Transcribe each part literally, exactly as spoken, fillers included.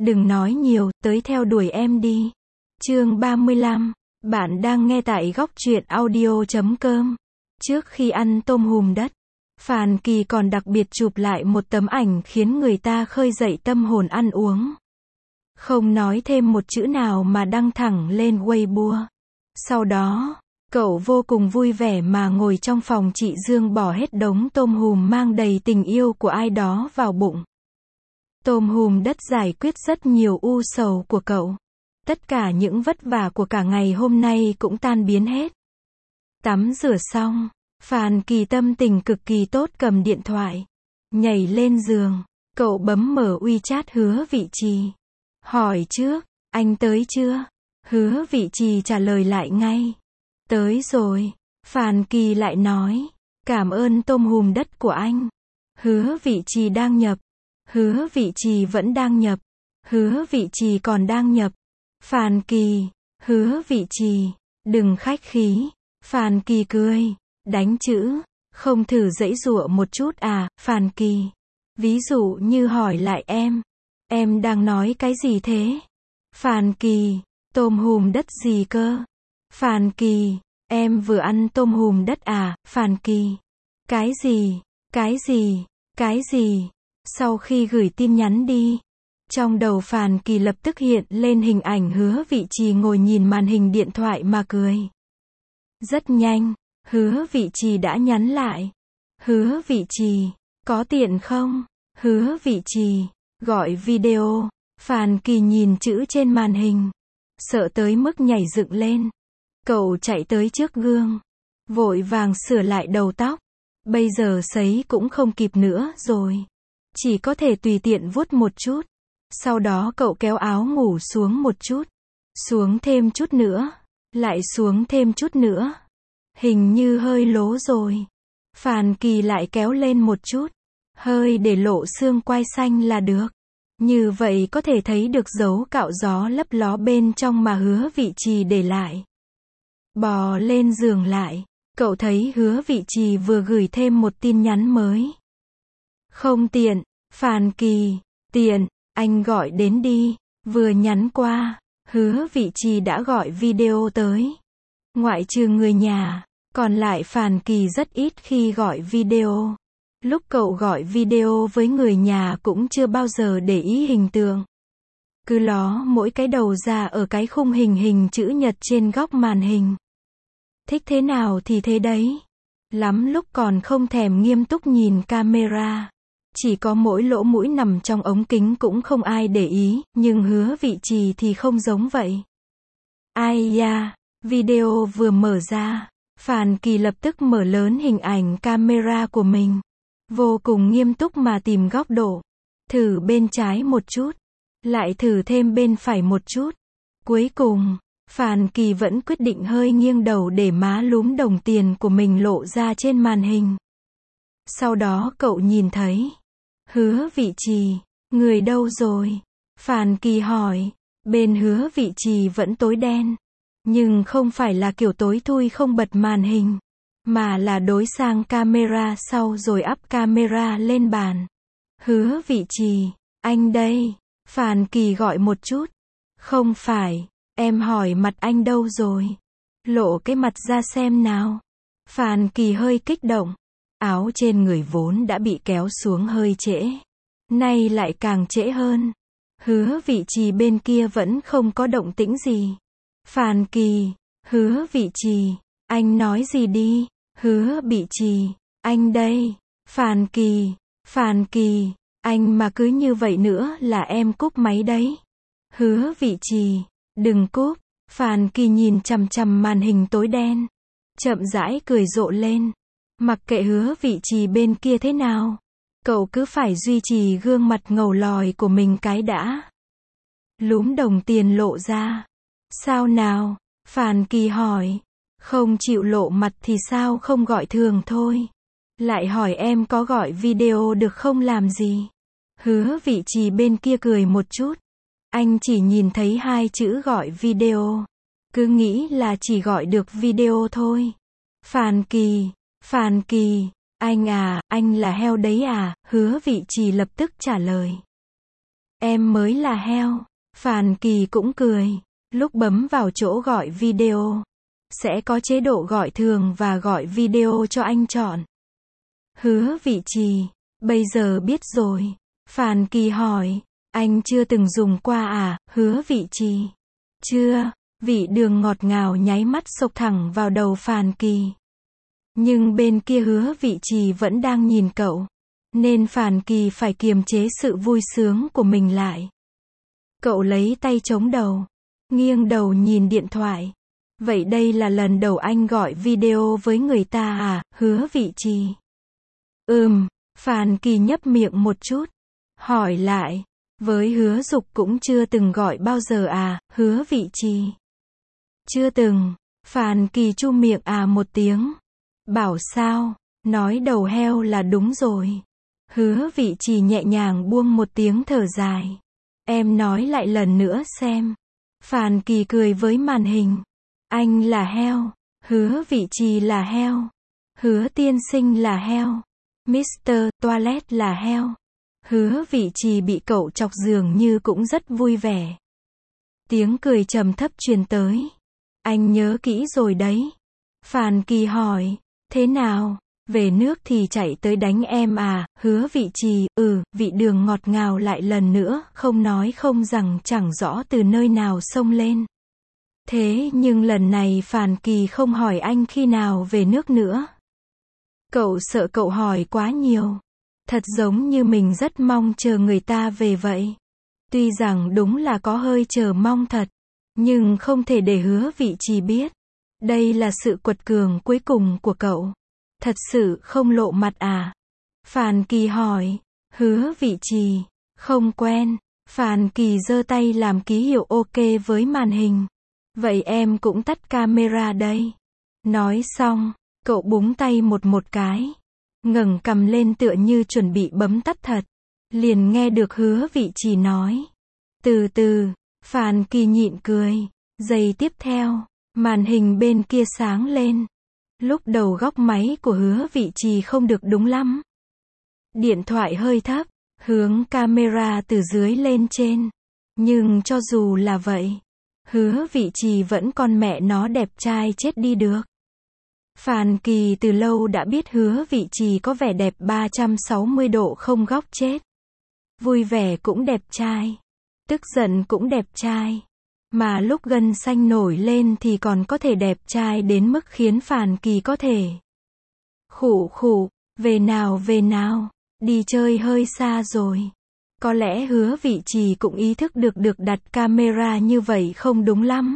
Đừng nói nhiều, tới theo đuổi em đi. Chương ba mươi lăm. Bạn đang nghe tại góc truyện audio chấm com. Trước khi ăn tôm hùm đất, Phan Kỳ còn đặc biệt chụp lại một tấm ảnh khiến người ta khơi dậy tâm hồn ăn uống. Không nói thêm một chữ nào mà đăng thẳng lên Weibo. Sau đó, cậu vô cùng vui vẻ mà ngồi trong phòng chị Dương bỏ hết đống tôm hùm mang đầy tình yêu của ai đó vào bụng. Tôm hùm đất giải quyết rất nhiều u sầu của cậu. Tất cả những vất vả của cả ngày hôm nay cũng tan biến hết. Tắm rửa xong, Phan Kỳ tâm tình cực kỳ tốt cầm điện thoại. Nhảy lên giường, cậu bấm mở WeChat Hứa Vị Trì. Hỏi trước, anh tới chưa? Hứa Vị Trì trả lời lại ngay. Tới rồi. Phan Kỳ lại nói, cảm ơn tôm hùm đất của anh. Hứa Vị Trì đang nhập. Hứa Vị Trì vẫn đang nhập. Hứa Vị Trì còn đang nhập. Phan Kỳ, Hứa Vị Trì, đừng khách khí. Phan Kỳ cười, đánh chữ, không thử giãy giụa một chút à, Phan Kỳ. Ví dụ như hỏi lại em, em đang nói cái gì thế? Phan Kỳ, tôm hùm đất gì cơ? Phan Kỳ, em vừa ăn tôm hùm đất à, Phan Kỳ. Cái gì, cái gì, cái gì? Sau khi gửi tin nhắn đi, trong đầu Phan Kỳ lập tức hiện lên hình ảnh Hứa Vị Trì ngồi nhìn màn hình điện thoại mà cười. Rất nhanh, Hứa Vị Trì đã nhắn lại. Hứa Vị Trì, có tiện không? Hứa Vị Trì, gọi video. Phan Kỳ nhìn chữ trên màn hình, sợ tới mức nhảy dựng lên. Cậu chạy tới trước gương, vội vàng sửa lại đầu tóc. Bây giờ sấy cũng không kịp nữa rồi, chỉ có thể tùy tiện vuốt một chút. Sau đó cậu kéo áo ngủ xuống một chút, xuống thêm chút nữa, lại xuống thêm chút nữa. Hình như hơi lố rồi. Phan Kỳ lại kéo lên một chút, hơi để lộ xương quai xanh là được. Như vậy có thể thấy được dấu cạo gió lấp ló bên trong mà Hứa Vị Trì để lại. Bò lên giường lại, cậu thấy Hứa Vị Trì vừa gửi thêm một tin nhắn mới. Không tiện, Phan Kỳ, tiện, anh gọi đến đi. Vừa nhắn qua, Hứa Vị Trì đã gọi video tới. Ngoại trừ người nhà, còn lại Phan Kỳ rất ít khi gọi video. Lúc cậu gọi video với người nhà cũng chưa bao giờ để ý hình tượng. Cứ ló mỗi cái đầu ra ở cái khung hình hình chữ nhật trên góc màn hình. Thích thế nào thì thế đấy. Lắm lúc còn không thèm nghiêm túc nhìn camera. Chỉ có mỗi lỗ mũi nằm trong ống kính cũng không ai để ý, nhưng Hứa Vị Trì thì không giống vậy. Ai da, video vừa mở ra, Phan Kỳ lập tức mở lớn hình ảnh camera của mình. Vô cùng nghiêm túc mà tìm góc độ. Thử bên trái một chút, lại thử thêm bên phải một chút. Cuối cùng, Phan Kỳ vẫn quyết định hơi nghiêng đầu để má lúm đồng tiền của mình lộ ra trên màn hình. Sau đó cậu nhìn thấy Hứa Vị Trì. Người đâu rồi? Phan Kỳ hỏi. Bên Hứa Vị Trì vẫn tối đen, nhưng không phải là kiểu tối thui không bật màn hình, mà là đối sang camera sau rồi up camera lên bàn. Hứa Vị Trì, anh đây. Phan Kỳ gọi một chút. Không phải, em hỏi mặt anh đâu rồi? Lộ cái mặt ra xem nào. Phan Kỳ hơi kích động. Áo trên người vốn đã bị kéo xuống hơi trễ, nay lại càng trễ hơn. Hứa Vị Trì bên kia vẫn không có động tĩnh gì. Phan Kỳ, Hứa Vị Trì, anh nói gì đi? Hứa Vị Trì, anh đây. Phan Kỳ, Phan Kỳ, anh mà cứ như vậy nữa là em cúp máy đấy. Hứa Vị Trì, đừng cúp. Phan Kỳ nhìn chằm chằm màn hình tối đen, chậm rãi cười rộ lên. Mặc kệ Hứa Vị Trì bên kia thế nào, cậu cứ phải duy trì gương mặt ngầu lòi của mình cái đã. Lúm đồng tiền lộ ra. Sao nào? Phan Kỳ hỏi. Không chịu lộ mặt thì sao không gọi thường thôi. Lại hỏi em có gọi video được không làm gì. Hứa Vị Trì bên kia cười một chút. Anh chỉ nhìn thấy hai chữ gọi video, cứ nghĩ là chỉ gọi được video thôi. Phan Kỳ, Phan Kỳ, anh à, anh là heo đấy à? Hứa Vị Trì lập tức trả lời. Em mới là heo. Phàn Kỳ cũng cười. Lúc bấm vào chỗ gọi video, sẽ có chế độ gọi thường và gọi video cho anh chọn. Hứa Vị Trì, bây giờ biết rồi. Phàn Kỳ hỏi, anh chưa từng dùng qua à, Hứa Vị Trì? Chưa. Vị đường ngọt ngào nháy mắt xộc thẳng vào đầu Phàn Kỳ. Nhưng bên kia Hứa Vị Trì vẫn đang nhìn cậu, nên Phàn Kỳ phải kiềm chế sự vui sướng của mình lại. Cậu lấy tay chống đầu, nghiêng đầu nhìn điện thoại. Vậy đây là lần đầu anh gọi video với người ta à, Hứa Vị Trì? Ừm, Phàn Kỳ nhấp miệng một chút, hỏi lại, với Hứa Dục cũng chưa từng gọi bao giờ à, Hứa Vị Trì? Chưa từng. Phàn Kỳ chu miệng à một tiếng. Bảo sao, nói đầu heo là đúng rồi. Hứa Vị Trì nhẹ nhàng buông một tiếng thở dài. Em nói lại lần nữa xem. Phàn Kỳ cười với màn hình. Anh là heo. Hứa Vị Trì là heo. Hứa tiên sinh là heo. mít-tơ Toilet là heo. Hứa Vị Trì bị cậu chọc dường như cũng rất vui vẻ. Tiếng cười trầm thấp truyền tới. Anh nhớ kỹ rồi đấy. Phàn Kỳ hỏi, thế nào, về nước thì chạy tới đánh em à, Hứa Vị Trì, ừ, vị đường ngọt ngào lại lần nữa, không nói không rằng chẳng rõ từ nơi nào xông lên. Thế nhưng lần này Phàn Kỳ không hỏi anh khi nào về nước nữa. Cậu sợ cậu hỏi quá nhiều. Thật giống như mình rất mong chờ người ta về vậy. Tuy rằng đúng là có hơi chờ mong thật, nhưng không thể để Hứa Vị Trì biết. Đây là sự quật cường cuối cùng của cậu. Thật sự không lộ mặt à? Phàn Kỳ hỏi. Hứa Vị Trì, không quen. Phàn Kỳ giơ tay làm ký hiệu ok với màn hình. Vậy em cũng tắt camera đây. Nói xong, cậu búng tay một một cái, ngẩng cằm lên tựa như chuẩn bị bấm tắt thật. Liền nghe được Hứa Vị Trì nói. Từ từ. Phàn Kỳ nhịn cười. Giây tiếp theo, màn hình bên kia sáng lên. Lúc đầu góc máy của Hứa Vị Trì không được đúng lắm. Điện thoại hơi thấp, hướng camera từ dưới lên trên. Nhưng cho dù là vậy, Hứa Vị Trì vẫn con mẹ nó đẹp trai chết đi được. Phàn Kỳ từ lâu đã biết Hứa Vị Trì có vẻ đẹp ba trăm sáu mươi độ không góc chết. Vui vẻ cũng đẹp trai, tức giận cũng đẹp trai. Mà lúc gân xanh nổi lên thì còn có thể đẹp trai đến mức khiến Phàn Kỳ có thể khụ khụ, về nào về nào, đi chơi hơi xa rồi. Có lẽ Hứa Vị Trì cũng ý thức được được đặt camera như vậy không đúng lắm.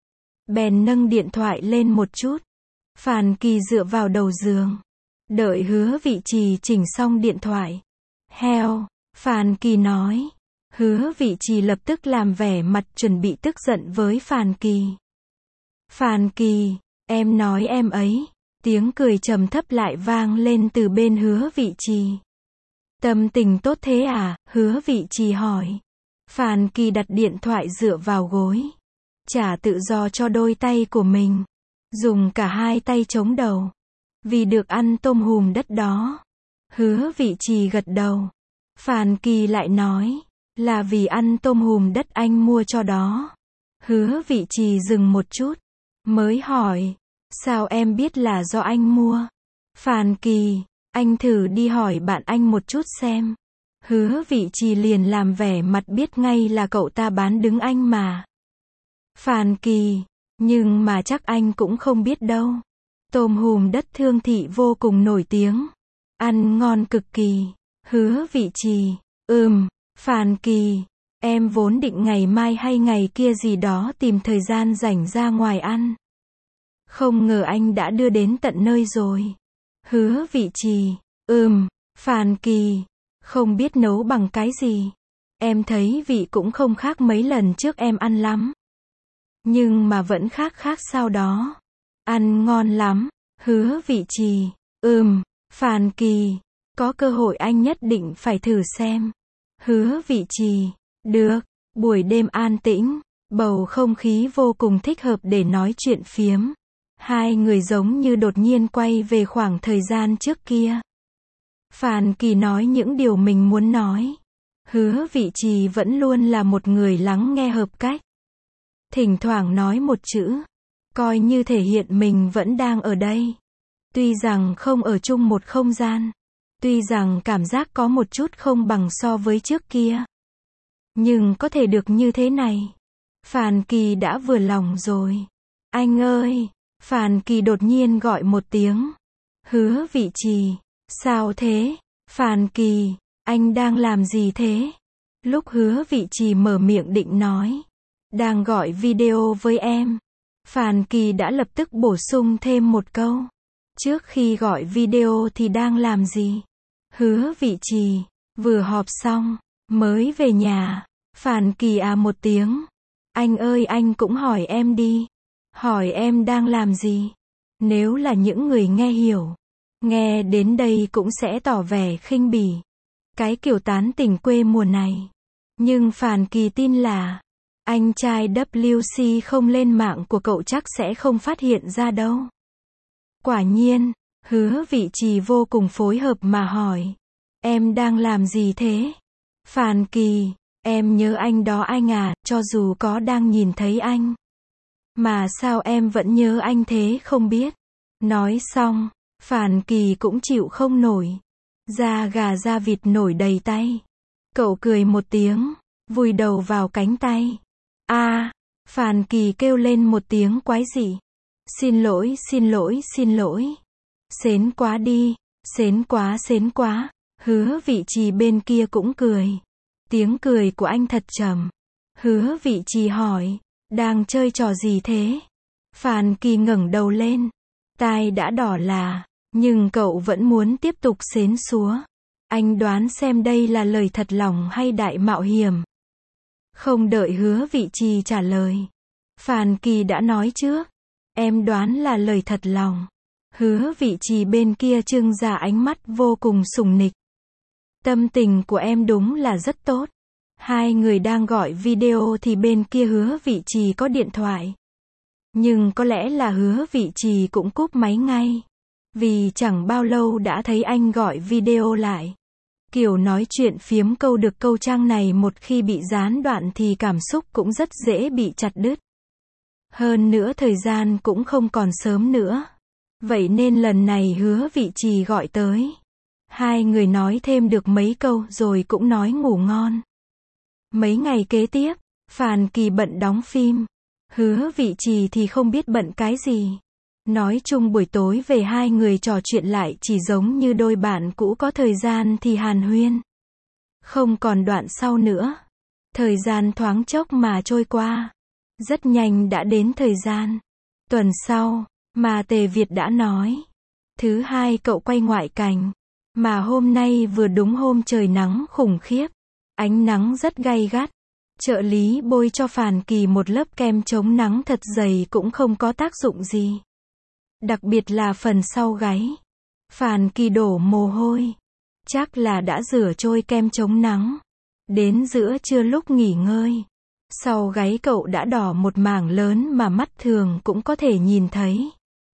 Bèn nâng điện thoại lên một chút. Phàn Kỳ dựa vào đầu giường, đợi Hứa Vị Trì chỉnh xong điện thoại. Heo, Phàn Kỳ nói. Hứa Vị Trì lập tức làm vẻ mặt chuẩn bị tức giận với Phàn Kỳ. Phàn Kỳ, em nói em ấy. Tiếng cười trầm thấp lại vang lên từ bên Hứa Vị Trì. Tâm tình tốt thế à, Hứa Vị Trì hỏi. Phàn Kỳ đặt điện thoại dựa vào gối, trả tự do cho đôi tay của mình, dùng cả hai tay chống đầu. Vì được ăn tôm hùm đất đó. Hứa Vị Trì gật đầu. Phàn Kỳ lại nói. Là vì ăn tôm hùm đất anh mua cho đó. Hứa Vị Trì dừng một chút, mới hỏi. Sao em biết là do anh mua? Phàn Kỳ, anh thử đi hỏi bạn anh một chút xem. Hứa Vị Trì liền làm vẻ mặt biết ngay là cậu ta bán đứng anh mà. Phàn Kỳ, nhưng mà chắc anh cũng không biết đâu. Tôm hùm đất Thương Thị vô cùng nổi tiếng. Ăn ngon cực kỳ. Hứa Vị Trì, ừm. Phàn Kỳ, em vốn định ngày mai hay ngày kia gì đó tìm thời gian rảnh ra ngoài ăn. Không ngờ anh đã đưa đến tận nơi rồi. Hứa Vị Trì, ừm. Phàn Kỳ, không biết nấu bằng cái gì. Em thấy vị cũng không khác mấy lần trước em ăn lắm. Nhưng mà vẫn khác khác sao đó. Ăn ngon lắm. Hứa Vị Trì, ừm. Phàn Kỳ, có cơ hội anh nhất định phải thử xem. Hứa Vị Trì, được. Buổi đêm an tĩnh, bầu không khí vô cùng thích hợp để nói chuyện phiếm. Hai người giống như đột nhiên quay về khoảng thời gian trước kia. Phàn Kỳ nói những điều mình muốn nói. Hứa Vị Trì vẫn luôn là một người lắng nghe hợp cách. Thỉnh thoảng nói một chữ, coi như thể hiện mình vẫn đang ở đây. Tuy rằng không ở chung một không gian, tuy rằng cảm giác có một chút không bằng so với trước kia, nhưng có thể được như thế này, Phàn Kỳ đã vừa lòng rồi. Anh ơi! Phàn Kỳ đột nhiên gọi một tiếng. Hứa Vị Trì, sao thế? Phàn Kỳ, anh đang làm gì thế? Lúc Hứa Vị Trì mở miệng định nói, đang gọi video với em, Phàn Kỳ đã lập tức bổ sung thêm một câu. Trước khi gọi video thì đang làm gì? Hứa Vị Trì, vừa họp xong, mới về nhà. Phàn Kỳ à một tiếng. Anh ơi anh cũng hỏi em đi. Hỏi em đang làm gì? Nếu là những người nghe hiểu, nghe đến đây cũng sẽ tỏ vẻ khinh bỉ. Cái kiểu tán tỉnh quê mùa này. Nhưng Phàn Kỳ tin là, anh trai W C không lên mạng của cậu chắc sẽ không phát hiện ra đâu. Quả nhiên, Hứa Vị Trì vô cùng phối hợp mà hỏi. Em đang làm gì thế? Phàn Kỳ, em nhớ anh đó anh à, cho dù có đang nhìn thấy anh. Mà sao em vẫn nhớ anh thế không biết? Nói xong, Phàn Kỳ cũng chịu không nổi. Da gà da vịt nổi đầy tay. Cậu cười một tiếng, vùi đầu vào cánh tay. A, à, Phàn Kỳ kêu lên một tiếng quái dị. Xin lỗi, xin lỗi, xin lỗi. Sến quá đi, sến quá, sến quá. Hứa Vị Trì bên kia cũng cười. Tiếng cười của anh thật trầm. Hứa Vị Trì hỏi, đang chơi trò gì thế? Phàn Kỳ ngẩng đầu lên. Tai đã đỏ là, nhưng cậu vẫn muốn tiếp tục sến súa. Anh đoán xem đây là lời thật lòng hay đại mạo hiểm. Không đợi Hứa Vị Trì trả lời, Phàn Kỳ đã nói trước. Em đoán là lời thật lòng. Hứa Vị Trì bên kia trưng ra ánh mắt vô cùng sùng nịch. Tâm tình của em đúng là rất tốt. Hai người đang gọi video thì bên kia Hứa Vị Trì có điện thoại. Nhưng có lẽ là Hứa Vị Trì cũng cúp máy ngay. Vì chẳng bao lâu đã thấy anh gọi video lại. Kiểu nói chuyện phiếm câu được câu trang này một khi bị gián đoạn thì cảm xúc cũng rất dễ bị chặt đứt. Hơn nữa thời gian cũng không còn sớm nữa. Vậy nên lần này Hứa Vị Trì gọi tới. Hai người nói thêm được mấy câu rồi cũng nói ngủ ngon. Mấy ngày kế tiếp, Phàn Kỳ bận đóng phim. Hứa Vị Trì thì không biết bận cái gì. Nói chung buổi tối về hai người trò chuyện lại chỉ giống như đôi bạn cũ có thời gian thì hàn huyên. Không còn đoạn sau nữa. Thời gian thoáng chốc mà trôi qua. Rất nhanh đã đến thời gian. Tuần sau, mà Tề Việt đã nói. Thứ hai cậu quay ngoại cảnh. Mà hôm nay vừa đúng hôm trời nắng khủng khiếp. Ánh nắng rất gay gắt. Trợ lý bôi cho Phàn Kỳ một lớp kem chống nắng thật dày cũng không có tác dụng gì. Đặc biệt là phần sau gáy. Phàn Kỳ đổ mồ hôi. Chắc là đã rửa trôi kem chống nắng. Đến giữa trưa lúc nghỉ ngơi. Sau gáy cậu đã đỏ một mảng lớn mà mắt thường cũng có thể nhìn thấy.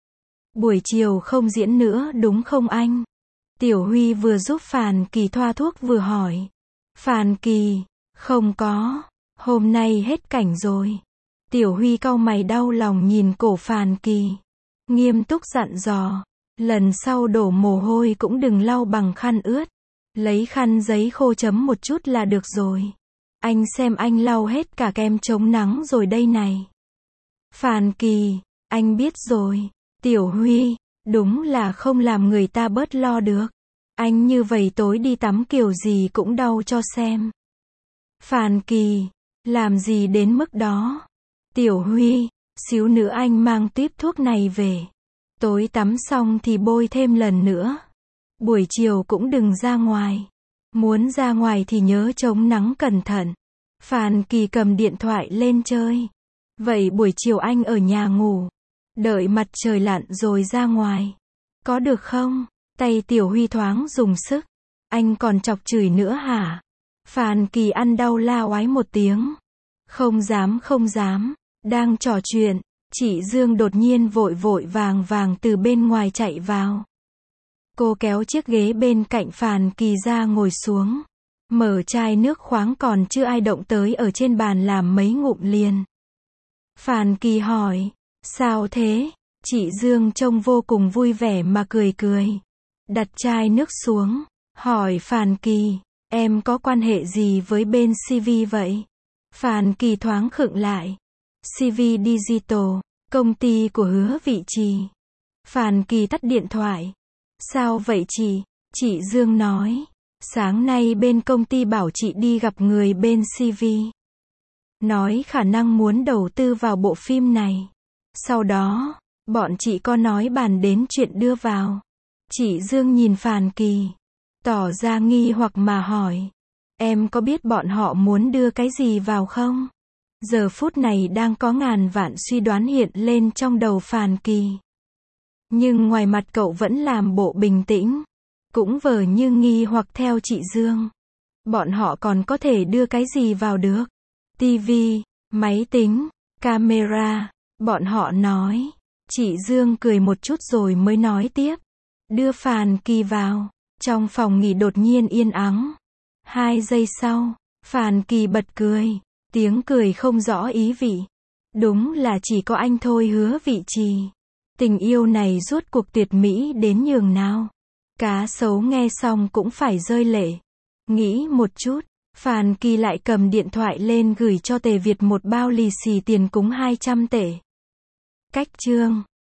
Buổi chiều không diễn nữa đúng không anh? Tiểu Huy vừa giúp Phàn Kỳ thoa thuốc vừa hỏi. Phàn Kỳ, không có. Hôm nay hết cảnh rồi. Tiểu Huy cau mày đau lòng nhìn cổ Phàn Kỳ. Nghiêm túc dặn dò. Lần sau đổ mồ hôi cũng đừng lau bằng khăn ướt. Lấy khăn giấy khô chấm một chút là được rồi. Anh xem anh lau hết cả kem chống nắng rồi đây này. Phàn Kỳ, anh biết rồi. Tiểu Huy, đúng là không làm người ta bớt lo được. Anh như vậy tối đi tắm kiểu gì cũng đau cho xem. Phàn Kỳ, làm gì đến mức đó. Tiểu Huy, xíu nữa anh mang tiếp thuốc này về. Tối tắm xong thì bôi thêm lần nữa. Buổi chiều cũng đừng ra ngoài. Muốn ra ngoài thì nhớ chống nắng cẩn thận. Phàn Kỳ cầm điện thoại lên chơi. Vậy buổi chiều anh ở nhà ngủ. Đợi mặt trời lặn rồi ra ngoài. Có được không? Tay Tiểu Huy thoáng dùng sức. Anh còn chọc chửi nữa hả? Phàn Kỳ ăn đau la oái một tiếng. Không dám không dám. Đang trò chuyện, chị Dương đột nhiên vội vội vàng vàng từ bên ngoài chạy vào. Cô kéo chiếc ghế bên cạnh Phàn Kỳ ra ngồi xuống. Mở chai nước khoáng còn chưa ai động tới ở trên bàn làm mấy ngụm liền. Phan Kỳ hỏi, sao thế? Chị Dương trông vô cùng vui vẻ mà cười cười. Đặt chai nước xuống, hỏi Phan Kỳ, em có quan hệ gì với bên xê vê vậy? Phan Kỳ thoáng khựng lại. xê vê Digital, công ty của Hứa Vị Trì. Phan Kỳ tắt điện thoại. Sao vậy chị? Chị Dương nói, sáng nay bên công ty bảo chị đi gặp người bên xê vê. Nói khả năng muốn đầu tư vào bộ phim này. Sau đó, bọn chị có nói bàn đến chuyện đưa vào. Chị Dương nhìn Phan Kỳ, tỏ ra nghi hoặc mà hỏi, em có biết bọn họ muốn đưa cái gì vào không? Giờ phút này đang có ngàn vạn suy đoán hiện lên trong đầu Phan Kỳ. Nhưng ngoài mặt cậu vẫn làm bộ bình tĩnh, cũng vờ như nghi hoặc theo chị Dương. Bọn họ còn có thể đưa cái gì vào được? tivi, máy tính, camera, bọn họ nói. Chị Dương cười một chút rồi mới nói tiếp. Đưa Phan Kỳ vào. Trong phòng nghỉ đột nhiên yên ắng. Hai giây sau, Phan Kỳ bật cười. Tiếng cười không rõ ý vị. Đúng là chỉ có anh thôi Hứa Vị Trì. Tình yêu này rốt cuộc tuyệt mỹ đến nhường nào. Cá sấu nghe xong cũng phải rơi lệ. Nghĩ một chút, Phan Kỳ lại cầm điện thoại lên gửi cho Tề Việt một bao lì xì tiền cúng hai trăm tệ. Cách chương